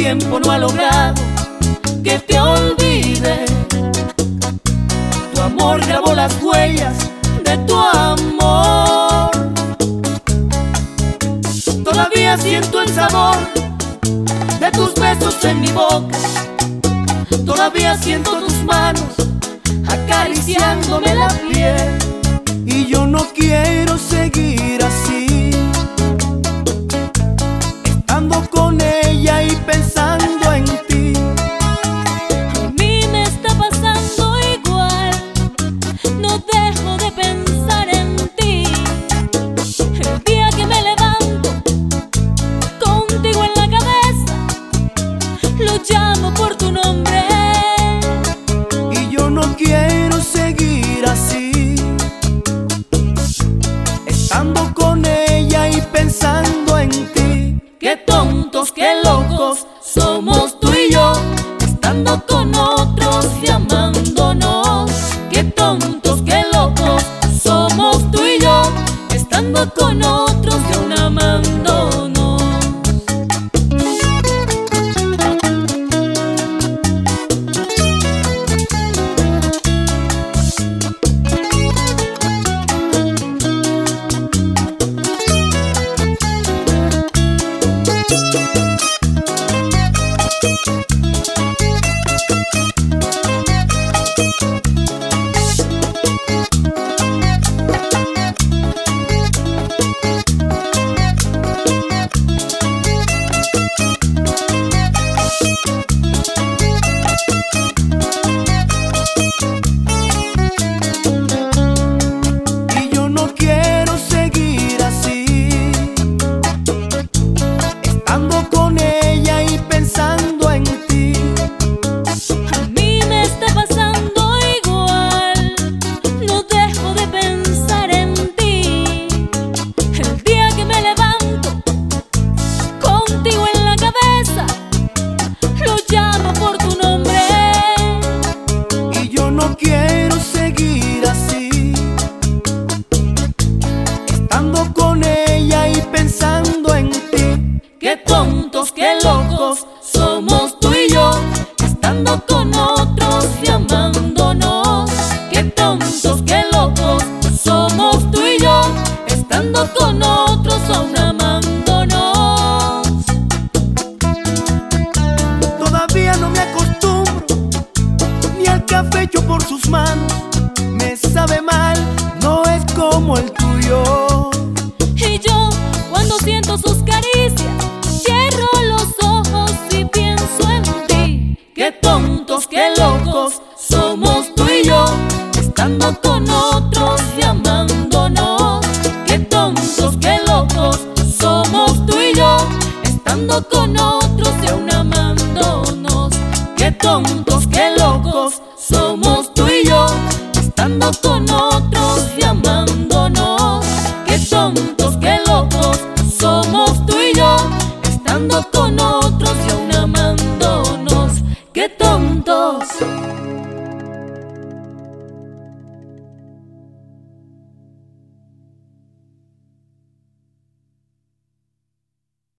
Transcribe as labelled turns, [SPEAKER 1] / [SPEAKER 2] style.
[SPEAKER 1] tiempo no ha logrado que te olvide. Tu amor grabó las huellas de tu amor. Todavía siento el sabor de tus besos en mi boca. Todavía siento tus manos acariciándome la piel.
[SPEAKER 2] Y yo no quiero seguir así, estando con ella y pensando en ti.
[SPEAKER 3] A mí me está pasando igual, no dejo de pensar en ti. El día que me levanto contigo en la cabeza, lo llamo por tu nombre.
[SPEAKER 2] Y yo no quiero seguir así, estando con ella y pensando en ti.
[SPEAKER 1] Qué tontos, qué locos somos tú y yo, estando con otros y amándonos. Qué tontos, qué locos somos tú y yo, estando con otros y aún amándonos.
[SPEAKER 2] Y yo no quiero seguir así, estando con ella y pensando en ti.
[SPEAKER 3] A mí me está pasando igual, no dejo de pensar en ti. El día que me levanto contigo en la cabeza, lo llamo por tu nombre.
[SPEAKER 2] Y yo no quiero seguir así, estando con ella y pensando en ti.
[SPEAKER 1] Qué tontos, qué locos somos tú y yo, estando con otros y amándonos. Qué tontos, qué locos somos tú y yo, estando con otros aún amándonos.
[SPEAKER 2] Todavía no me acostumbro ni al café hecho por sus manos. Me sabe mal, no es como el tuyo.
[SPEAKER 3] Y yo, cuando siento sus caricias, cierro los ojos y pienso en ti.
[SPEAKER 1] Qué tontos, qué locos somos tú y yo, estando con otros y amándonos. Qué tontos, qué locos somos tú y yo, estando con otros.